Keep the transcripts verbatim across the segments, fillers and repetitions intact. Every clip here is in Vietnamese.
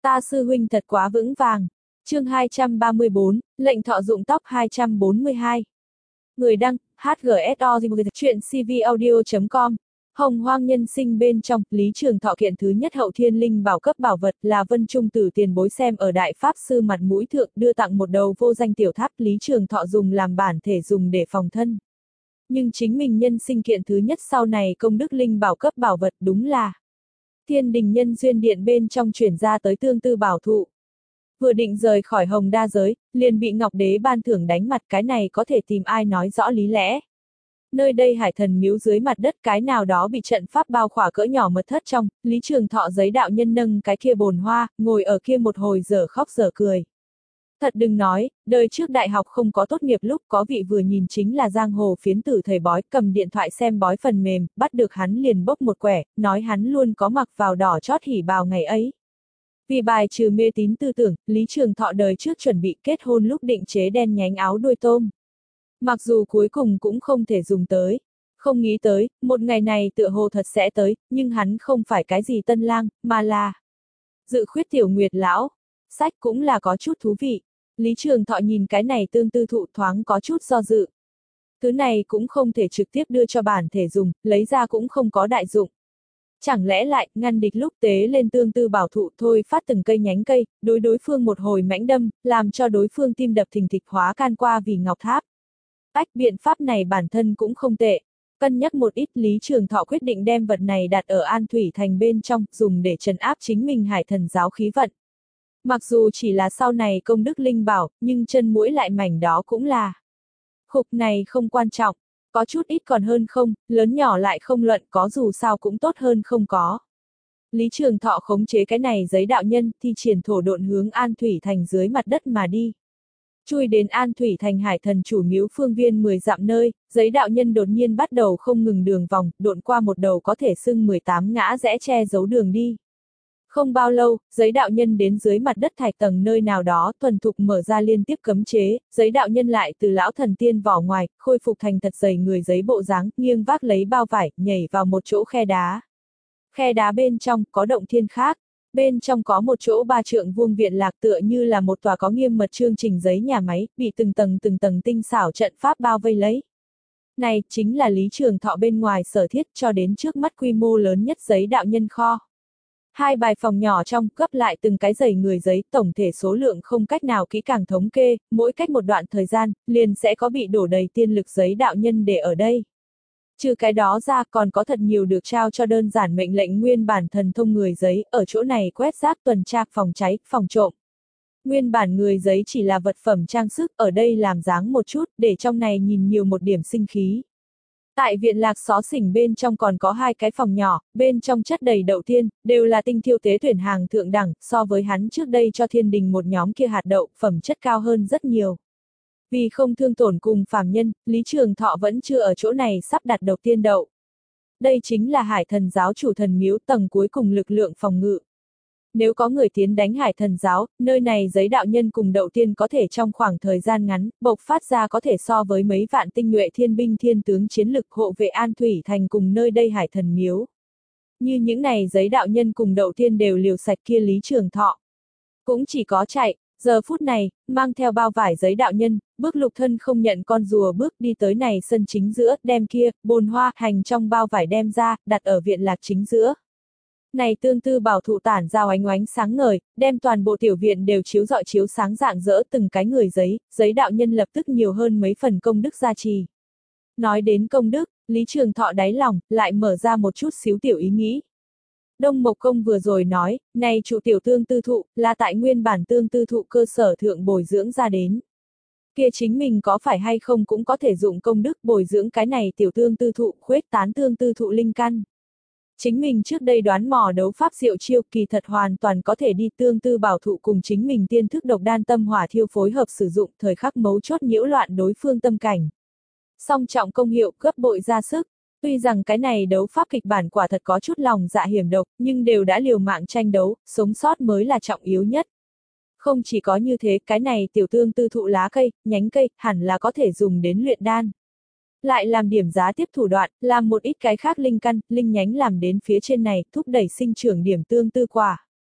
Ta sư huynh thật quá vững vàng. Chương hai trăm ba mươi bốn, lệnh thọ dụng tóc hai trăm bốn mươi hai. Người đăng, hát giê ét o chuyện c v audio chấm com. Hồng Hoang nhân sinh bên trong, Lý Trường Thọ kiện thứ nhất hậu thiên linh bảo cấp bảo vật là Vân Trung Tử tiền bối xem ở Đại Pháp Sư mặt mũi thượng đưa tặng một đầu vô danh tiểu tháp, Lý Trường Thọ dùng làm bản thể dùng để phòng thân. Nhưng chính mình nhân sinh kiện thứ nhất sau này công đức linh bảo cấp bảo vật đúng là Thiên Đình Nhân Duyên Điện bên trong chuyển ra tới tương tư bảo thụ. Vừa định rời khỏi Hồng Đa giới, liền bị Ngọc Đế ban thưởng đánh mặt, cái này có thể tìm ai nói rõ lý lẽ. Nơi đây hải thần miếu dưới mặt đất cái nào đó bị trận pháp bao khỏa cỡ nhỏ mật thất trong, Lý Trường Thọ giấy đạo nhân nâng cái kia bồn hoa, ngồi ở kia một hồi dở khóc dở cười. Thật đừng nói, đời trước đại học không có tốt nghiệp lúc có vị vừa nhìn chính là giang hồ phiến tử thầy bói, cầm điện thoại xem bói phần mềm, bắt được hắn liền bốc một quẻ, nói hắn luôn có mặc vào đỏ chót hỉ bào ngày ấy. Vì bài trừ mê tín tư tưởng, Lý Trường Thọ đời trước chuẩn bị kết hôn lúc định chế đen nhánh áo đuôi tôm. Mặc dù cuối cùng cũng không thể dùng tới. Không nghĩ tới, một ngày này tựa hồ thật sẽ tới, nhưng hắn không phải cái gì tân lang, mà là Dự Khuyết Tiểu Nguyệt lão. Sách cũng là có chút thú vị. Lý Trường Thọ nhìn cái này tương tư thụ thoáng có chút do dự. Thứ này cũng không thể trực tiếp đưa cho bản thể dùng, lấy ra cũng không có đại dụng. Chẳng lẽ lại, ngăn địch lúc tế lên tương tư bảo thụ thôi phát từng cây nhánh cây, đối đối phương một hồi mãnh đâm, làm cho đối phương tim đập thình thịch hóa can qua vì ngọc tháp. Ách biện pháp này bản thân cũng không tệ. Cân nhắc một ít, Lý Trường Thọ quyết định đem vật này đặt ở An Thủy Thành bên trong, dùng để trấn áp chính mình hải thần giáo khí vận. Mặc dù chỉ là sau này công đức linh bảo, nhưng chân mũi lại mảnh đó cũng là. Khục này không quan trọng, có chút ít còn hơn không, lớn nhỏ lại không luận, có dù sao cũng tốt hơn không có. Lý Trường Thọ khống chế cái này giấy đạo nhân, thi triển thổ độn hướng An Thủy Thành dưới mặt đất mà đi. Chui đến An Thủy Thành hải thần chủ miếu phương viên mười dặm nơi, giấy đạo nhân đột nhiên bắt đầu không ngừng đường vòng, độn qua một đầu có thể xưng mười tám ngã rẽ che giấu đường đi. Không bao lâu, giấy đạo nhân đến dưới mặt đất thạch tầng nơi nào đó, thuần thục mở ra liên tiếp cấm chế, giấy đạo nhân lại từ lão thần tiên vỏ ngoài, khôi phục thành thật dày người giấy bộ dáng, nghiêng vác lấy bao vải, nhảy vào một chỗ khe đá. Khe đá bên trong, có động thiên khác. Bên trong có một chỗ ba trượng vuông viện lạc tựa như là một tòa có nghiêm mật chương trình giấy nhà máy, bị từng tầng từng tầng tinh xảo trận pháp bao vây lấy. Này, chính là Lý Trường Thọ bên ngoài sở thiết cho đến trước mắt quy mô lớn nhất giấy đạo nhân kho. Hai bài phòng nhỏ trong, cấp lại từng cái dày người giấy, tổng thể số lượng không cách nào kỹ càng thống kê, mỗi cách một đoạn thời gian, liền sẽ có bị đổ đầy tiên lực giấy đạo nhân để ở đây. Trừ cái đó ra còn có thật nhiều được trao cho đơn giản mệnh lệnh nguyên bản thần thông người giấy, ở chỗ này quét rác tuần tra, phòng cháy, phòng trộm. Nguyên bản người giấy chỉ là vật phẩm trang sức, ở đây làm dáng một chút, để trong này nhìn nhiều một điểm sinh khí. Tại viện lạc xó xỉnh bên trong còn có hai cái phòng nhỏ, bên trong chất đầy đậu tiên, đều là tinh thiêu tế tuyển hàng thượng đẳng, so với hắn trước đây cho thiên đình một nhóm kia hạt đậu, phẩm chất cao hơn rất nhiều. Vì không thương tổn cùng phàm nhân, Lý Trường Thọ vẫn chưa ở chỗ này sắp đặt độc tiên đậu. Đây chính là hải thần giáo chủ thần miếu tầng cuối cùng lực lượng phòng ngự. Nếu có người tiến đánh hải thần giáo, nơi này giấy đạo nhân cùng đậu tiên có thể trong khoảng thời gian ngắn, bộc phát ra có thể so với mấy vạn tinh nhuệ thiên binh thiên tướng chiến lực hộ vệ An Thủy Thành cùng nơi đây hải thần miếu. Như những này giấy đạo nhân cùng đậu tiên đều liều sạch kia Lý Trường Thọ. Cũng chỉ có chạy. Giờ phút này, mang theo bao vải giấy đạo nhân, bước lục thân không nhận con rùa bước đi tới này sân chính giữa, đem kia, bồn hoa, hành trong bao vải đem ra, đặt ở viện lạc chính giữa. Này tương tư bảo thụ tản ra ánh ánh sáng ngời, đem toàn bộ tiểu viện đều chiếu rọi chiếu sáng rạng rỡ từng cái người giấy, giấy đạo nhân lập tức nhiều hơn mấy phần công đức gia trì. Nói đến công đức, Lý Trường Thọ đáy lòng, lại mở ra một chút xíu tiểu ý nghĩ. Đông Mộc Công vừa rồi nói, này trụ tiểu tương tư thụ, là tại nguyên bản tương tư thụ cơ sở thượng bồi dưỡng ra đến. Kia chính mình có phải hay không cũng có thể dụng công đức bồi dưỡng cái này tiểu tương tư thụ, khuếch tán tương tư thụ linh căn. Chính mình trước đây đoán mò đấu pháp diệu chiêu, kỳ thật hoàn toàn có thể đi tương tư bảo thụ cùng chính mình tiên thức độc đan tâm hỏa thiêu phối hợp sử dụng, thời khắc mấu chốt nhiễu loạn đối phương tâm cảnh. Song trọng công hiệu, gấp bội ra sức. Tuy rằng cái này đấu pháp kịch bản quả thật có chút lòng dạ hiểm độc, nhưng đều đã liều mạng tranh đấu, sống sót mới là trọng yếu nhất. Không chỉ có như thế, cái này tiểu tương tư thụ lá cây, nhánh cây, hẳn là có thể dùng đến luyện đan. Lại làm điểm giá tiếp thủ đoạn, làm một ít cái khác linh căn, linh nhánh làm đến phía trên này, thúc đẩy sinh trưởng điểm tương tư quả.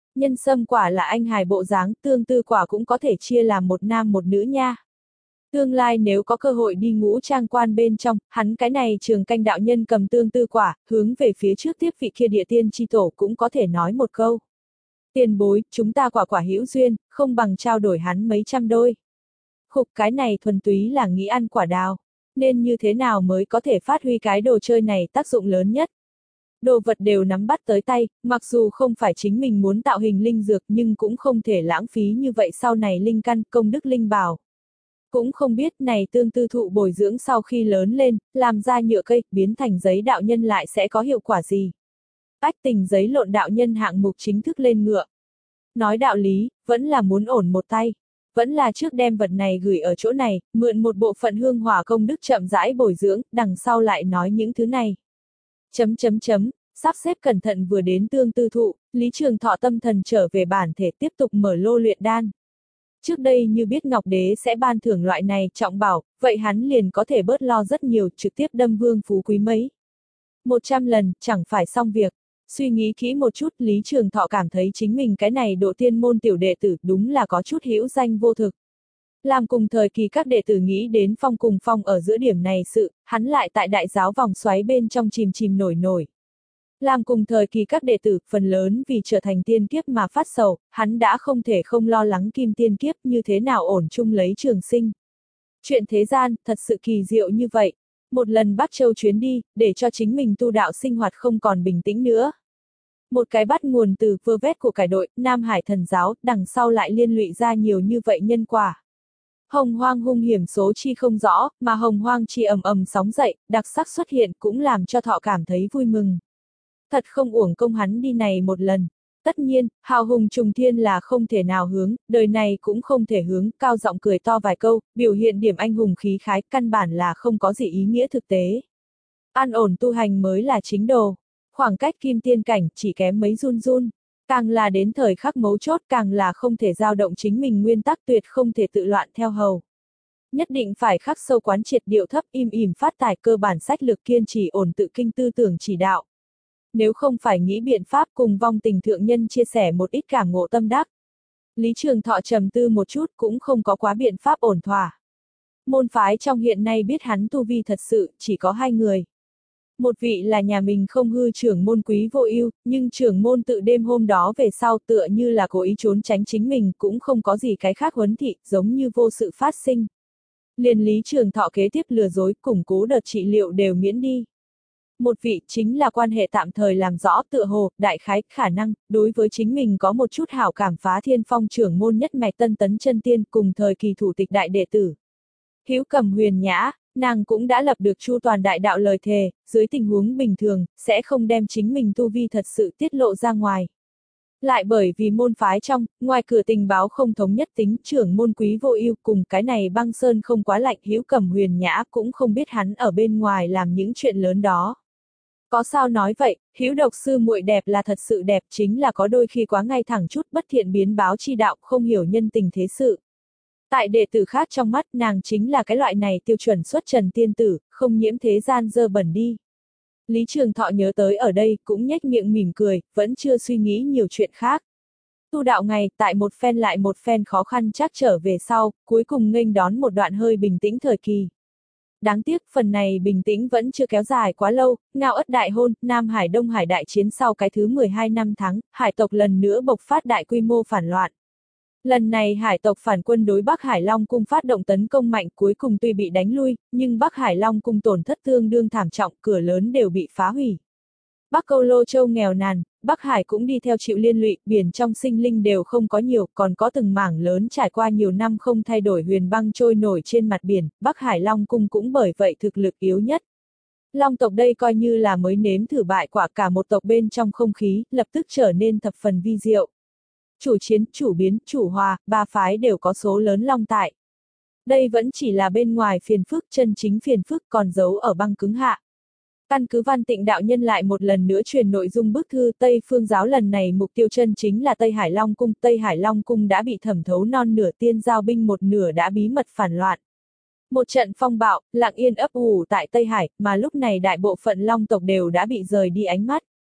Nhân sâm quả là anh hài bộ dáng, tương tư quả cũng có thể chia làm một nam một nữ nha. Tương lai nếu có cơ hội đi ngũ trang quan bên trong, hắn cái này trường canh đạo nhân cầm tương tư quả, hướng về phía trước tiếp vị kia địa tiên chi tổ cũng có thể nói một câu. Tiền bối, chúng ta quả quả hữu duyên, không bằng trao đổi hắn mấy trăm đôi. Khục, cái này thuần túy là nghĩ ăn quả đào. Nên như thế nào mới có thể phát huy cái đồ chơi này tác dụng lớn nhất? Đồ vật đều nắm bắt tới tay, mặc dù không phải chính mình muốn tạo hình linh dược nhưng cũng không thể lãng phí như vậy sau này linh căn, công đức linh bảo. Cũng không biết này tương tư thụ bồi dưỡng sau khi lớn lên, làm ra nhựa cây, biến thành giấy đạo nhân lại sẽ có hiệu quả gì? Ách tình giấy lộn đạo nhân hạng mục chính thức lên ngựa. Nói đạo lý, vẫn là muốn ổn một tay. Vẫn là trước đem vật này gửi ở chỗ này, mượn một bộ phận hương hỏa công đức chậm rãi bồi dưỡng, đằng sau lại nói những thứ này. Chấm chấm chấm, sắp xếp cẩn thận vừa đến tương tư thụ, Lý Trường Thọ tâm thần trở về bản thể tiếp tục mở lô luyện đan. Trước đây như biết Ngọc Đế sẽ ban thưởng loại này trọng bảo, vậy hắn liền có thể bớt lo rất nhiều, trực tiếp đâm vương phú quý mấy. Một trăm lần, chẳng phải xong việc. Suy nghĩ kỹ một chút, Lý Trường Thọ cảm thấy chính mình cái này độ tiên môn tiểu đệ tử đúng là có chút hữu danh vô thực. Làm cùng thời kỳ các đệ tử nghĩ đến phong cùng phong ở giữa điểm này sự, hắn lại tại đại giáo vòng xoáy bên trong chìm chìm nổi nổi. Làm cùng thời kỳ các đệ tử, phần lớn vì trở thành tiên kiếp mà phát sầu, hắn đã không thể không lo lắng kim tiên kiếp như thế nào ổn chung lấy trường sinh. Chuyện thế gian, thật sự kỳ diệu như vậy. Một lần Bắc Châu chuyến đi, để cho chính mình tu đạo sinh hoạt không còn bình tĩnh nữa. Một cái bắt nguồn từ vơ vét của cải đội, Nam Hải thần giáo, đằng sau lại liên lụy ra nhiều như vậy nhân quả. Hồng hoang hung hiểm số chi không rõ, mà hồng hoang chi ầm ầm sóng dậy, đặc sắc xuất hiện cũng làm cho Thọ cảm thấy vui mừng. Thật không uổng công hắn đi này một lần. Tất nhiên, hào hùng trùng thiên là không thể nào hướng, đời này cũng không thể hướng, cao giọng cười to vài câu, biểu hiện điểm anh hùng khí khái, căn bản là không có gì ý nghĩa thực tế. An ổn tu hành mới là chính đồ. Khoảng cách kim tiên cảnh chỉ kém mấy run run. Càng là đến thời khắc mấu chốt càng là không thể dao động chính mình nguyên tắc, tuyệt không thể tự loạn theo hầu. Nhất định phải khắc sâu quán triệt điệu thấp im ỉm phát tài cơ bản sách lược kiên trì ổn tự kinh tư tưởng chỉ đạo. Nếu không phải nghĩ biện pháp cùng vong tình thượng nhân chia sẻ một ít cảm ngộ tâm đắc. Lý Trường Thọ trầm tư một chút cũng không có quá biện pháp ổn thỏa. Môn phái trong hiện nay biết hắn tu vi thật sự chỉ có hai người. Một vị là nhà mình không hư trưởng môn Quý Vô Ưu, nhưng trưởng môn tự đêm hôm đó về sau tựa như là cố ý trốn tránh chính mình, cũng không có gì cái khác huấn thị, giống như vô sự phát sinh. Liền Lý Trường Thọ kế tiếp lừa dối, củng cố đợt trị liệu đều miễn đi. Một vị chính là quan hệ tạm thời làm rõ, tựa hồ, đại khái, khả năng, đối với chính mình có một chút hảo cảm Phá Thiên Phong trưởng môn nhất mạch Tân Tấn Chân Tiên cùng thời kỳ thủ tịch đại đệ tử. Hữu Cầm Huyền Nhã, nàng cũng đã lập được chu toàn đại đạo lời thề, dưới tình huống bình thường, sẽ không đem chính mình tu vi thật sự tiết lộ ra ngoài. Lại bởi vì môn phái trong, ngoài cửa tình báo không thống nhất tính, trưởng môn Quý Vô Ưu cùng cái này băng sơn không quá lạnh, Hữu Cầm Huyền Nhã cũng không biết hắn ở bên ngoài làm những chuyện lớn đó. Có sao nói vậy, Hữu độc sư muội đẹp là thật sự đẹp, chính là có đôi khi quá ngay thẳng chút bất thiện biến báo chi đạo, không hiểu nhân tình thế sự. Tại đệ tử khác trong mắt nàng chính là cái loại này tiêu chuẩn xuất trần tiên tử, không nhiễm thế gian dơ bẩn đi. Lý Trường Thọ nhớ tới ở đây cũng nhếch miệng mỉm cười, vẫn chưa suy nghĩ nhiều chuyện khác. Tu đạo ngày, tại một phen lại một phen khó khăn trắc trở về sau, cuối cùng nghênh đón một đoạn hơi bình tĩnh thời kỳ. Đáng tiếc phần này bình tĩnh vẫn chưa kéo dài quá lâu, Ngao Ất đại hôn, Nam Hải Đông Hải đại chiến sau cái thứ mười hai năm tháng, hải tộc lần nữa bộc phát đại quy mô phản loạn. Lần này hải tộc phản quân đối Bắc Hải Long cung phát động tấn công mạnh, cuối cùng tuy bị đánh lui, nhưng Bắc Hải Long cung tổn thất tương đương thảm trọng, cửa lớn đều bị phá hủy. Bắc Câu Lô Châu nghèo nàn, Bắc Hải cũng đi theo chịu liên lụy, biển trong sinh linh đều không có nhiều, còn có từng mảng lớn trải qua nhiều năm không thay đổi huyền băng trôi nổi trên mặt biển, Bắc Hải Long cung cũng bởi vậy thực lực yếu nhất. Long tộc đây coi như là mới nếm thử bại quả, cả một tộc bên trong không khí, lập tức trở nên thập phần vi diệu. Chủ chiến, chủ biến, chủ hòa, ba phái đều có số lớn long tại. Đây vẫn chỉ là bên ngoài phiền phức, chân chính phiền phức còn giấu ở băng cứng hạ. Căn cứ Văn Tịnh đạo nhân lại một lần nữa truyền nội dung bức thư Tây Phương giáo, lần này mục tiêu chân chính là Tây Hải Long cung. Tây Hải Long cung đã bị thẩm thấu non nửa, tiên giao binh một nửa đã bí mật phản loạn. Một trận phong bạo, lặng yên ấp ủ tại Tây Hải, mà lúc này đại bộ phận long tộc đều đã bị rời đi ánh mắt.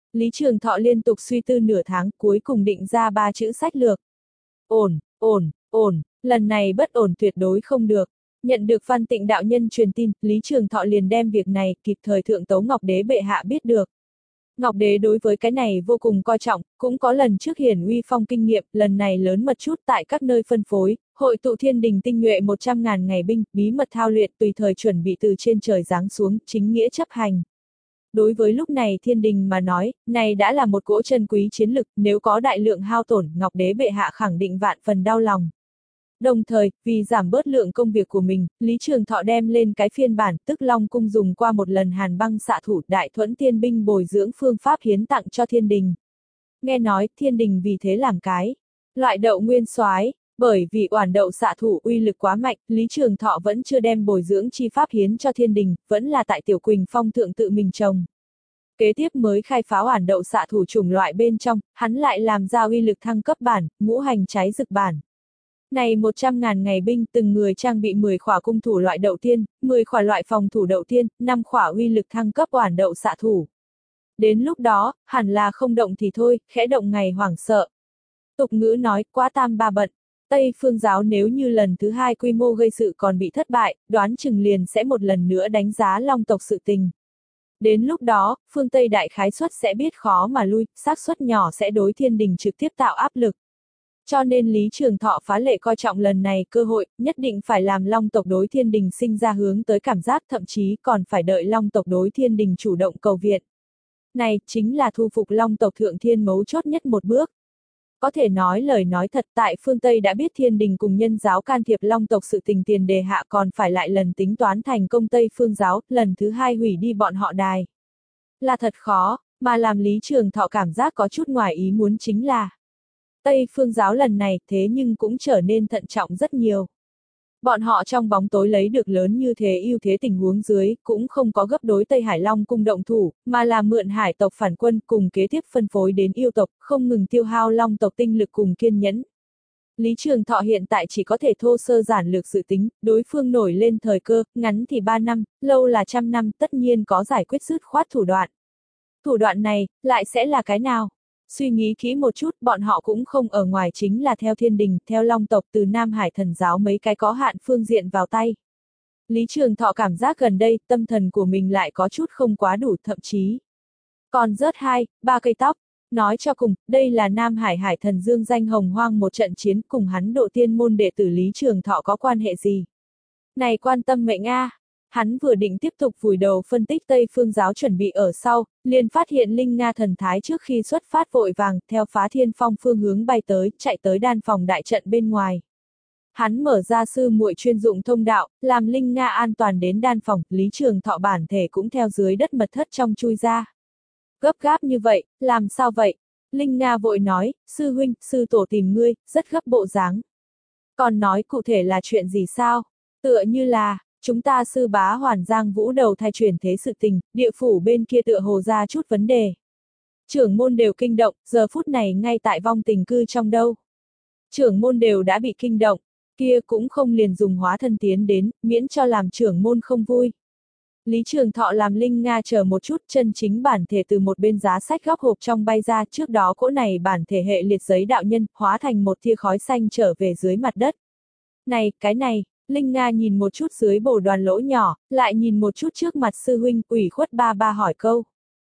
Lý Trường Thọ liên tục suy tư nửa tháng, cuối cùng định ra ba chữ sách lược. Ổn, ổn, ổn, lần này bất ổn tuyệt đối không được. Nhận được Văn Tịnh đạo nhân truyền tin, Lý Trường Thọ liền đem việc này kịp thời thượng tấu Ngọc Đế bệ hạ biết được. Ngọc Đế đối với cái này vô cùng coi trọng, cũng có lần trước hiển uy phong kinh nghiệm, lần này lớn mật chút tại các nơi phân phối, hội tụ thiên đình tinh nhuệ một trăm ngàn ngày binh, bí mật thao luyện tùy thời chuẩn bị từ trên trời giáng xuống, chính nghĩa chấp hành. Đối với lúc này thiên đình mà nói, này đã là một cỗ chân quý chiến lực, nếu có đại lượng hao tổn, Ngọc Đế bệ hạ khẳng định vạn phần đau lòng. Đồng thời, vì giảm bớt lượng công việc của mình, Lý Trường Thọ đem lên cái phiên bản tức Long Cung dùng qua một lần hàn băng xạ thủ đại thuẫn thiên binh bồi dưỡng phương pháp hiến tặng cho thiên đình. Nghe nói, thiên đình vì thế làm cái loại đậu nguyên soái, bởi vì oản đậu xạ thủ uy lực quá mạnh, Lý Trường Thọ vẫn chưa đem bồi dưỡng chi pháp hiến cho thiên đình, vẫn là tại Tiểu Quỳnh Phong thượng tự mình trồng. Kế tiếp mới khai phá oản đậu xạ thủ chủng loại bên trong, hắn lại làm ra uy lực thăng cấp bản, ngũ hành trái dực bản. Này một trăm ngàn ngày binh từng người trang bị mười khỏa cung thủ loại đậu tiên, mười khỏa loại phòng thủ đậu tiên, năm khỏa uy lực thăng cấp oản đậu xạ thủ. Đến lúc đó, hẳn là không động thì thôi, khẽ động ngày hoảng sợ. Tục ngữ nói, quá tam ba bận. Tây phương giáo nếu như lần thứ hai quy mô gây sự còn bị thất bại, đoán chừng liền sẽ một lần nữa đánh giá Long tộc sự tình. Đến lúc đó, phương Tây đại khái suất sẽ biết khó mà lui, xác suất nhỏ sẽ đối thiên đình trực tiếp tạo áp lực. Cho nên Lý Trường Thọ phá lệ coi trọng lần này cơ hội, nhất định phải làm Long tộc đối thiên đình sinh ra hướng tới cảm giác, thậm chí còn phải đợi Long tộc đối thiên đình chủ động cầu viện. Này, chính là thu phục Long tộc thượng thiên mấu chốt nhất một bước. Có thể nói lời nói thật, tại phương Tây đã biết thiên đình cùng nhân giáo can thiệp Long tộc sự tình tiền đề hạ còn phải lại lần tính toán thành công Tây phương giáo, lần thứ hai hủy đi bọn họ đài. Là thật khó, mà làm Lý Trường Thọ cảm giác có chút ngoài ý muốn chính là Tây phương giáo lần này thế nhưng cũng trở nên thận trọng rất nhiều. Bọn họ trong bóng tối lấy được lớn như thế ưu thế tình huống dưới, cũng không có gấp đối Tây Hải Long cung động thủ, mà là mượn hải tộc phản quân cùng kế tiếp phân phối đến yêu tộc, không ngừng tiêu hao Long tộc tinh lực cùng kiên nhẫn. Lý Trường Thọ hiện tại chỉ có thể thô sơ giản lược dự tính, đối phương nổi lên thời cơ, ngắn thì ba năm, lâu là trăm năm, tất nhiên có giải quyết dứt khoát thủ đoạn. Thủ đoạn này, lại sẽ là cái nào? Suy nghĩ kỹ một chút, bọn họ cũng không ở ngoài chính là theo thiên đình, theo Long tộc từ Nam Hải thần giáo mấy cái có hạn phương diện vào tay. Lý Trường Thọ cảm giác gần đây, tâm thần của mình lại có chút không quá đủ, thậm chí còn rớt hai, ba cây tóc. Nói cho cùng, đây là Nam Hải Hải thần dương danh hồng hoang một trận chiến, cùng hắn độ tiên môn đệ tử Lý Trường Thọ có quan hệ gì? Này quan tâm mệnh a. Hắn vừa định tiếp tục vùi đầu phân tích Tây phương giáo chuẩn bị ở sau, liền phát hiện Linh Nga thần thái trước khi xuất phát vội vàng, theo Phá Thiên Phong phương hướng bay tới, chạy tới đan phòng đại trận bên ngoài. Hắn mở ra sư muội chuyên dụng thông đạo, làm Linh Nga an toàn đến đan phòng, Lý Trường Thọ bản thể cũng theo dưới đất mật thất trong chui ra. Gấp gáp như vậy, làm sao vậy? Linh Nga vội nói, sư huynh, sư tổ tìm ngươi, rất gấp bộ dáng. Còn nói cụ thể là chuyện gì sao? Tựa như là chúng ta sư bá Hoàn Giang Vũ đầu thai chuyển thế sự tình, địa phủ bên kia tựa hồ ra chút vấn đề. Trưởng môn đều kinh động, giờ phút này ngay tại vong tình cư trong đâu. Trưởng môn đều đã bị kinh động, kia cũng không liền dùng hóa thân tiến đến, miễn cho làm trưởng môn không vui. Lý Trường Thọ làm Linh Nga chờ một chút, chân chính bản thể từ một bên giá sách góc hộp trong bay ra, trước đó cỗ này bản thể hệ liệt giấy đạo nhân, hóa thành một tia khói xanh trở về dưới mặt đất. Này, cái này. Linh Nga nhìn một chút dưới bồ đoàn lỗ nhỏ, lại nhìn một chút trước mặt sư huynh, ủy khuất ba ba hỏi câu.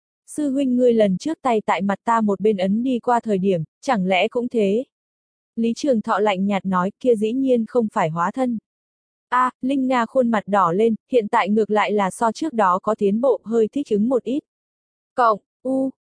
Sư huynh ngươi lần trước tay tại mặt ta một bên ấn đi qua thời điểm, chẳng lẽ cũng thế? Lý Trường Thọ lạnh nhạt nói, kia dĩ nhiên không phải hóa thân. A, à, Linh Nga khuôn mặt đỏ lên, hiện tại ngược lại là so trước đó có tiến bộ, hơi thích ứng một ít. Cộng, u,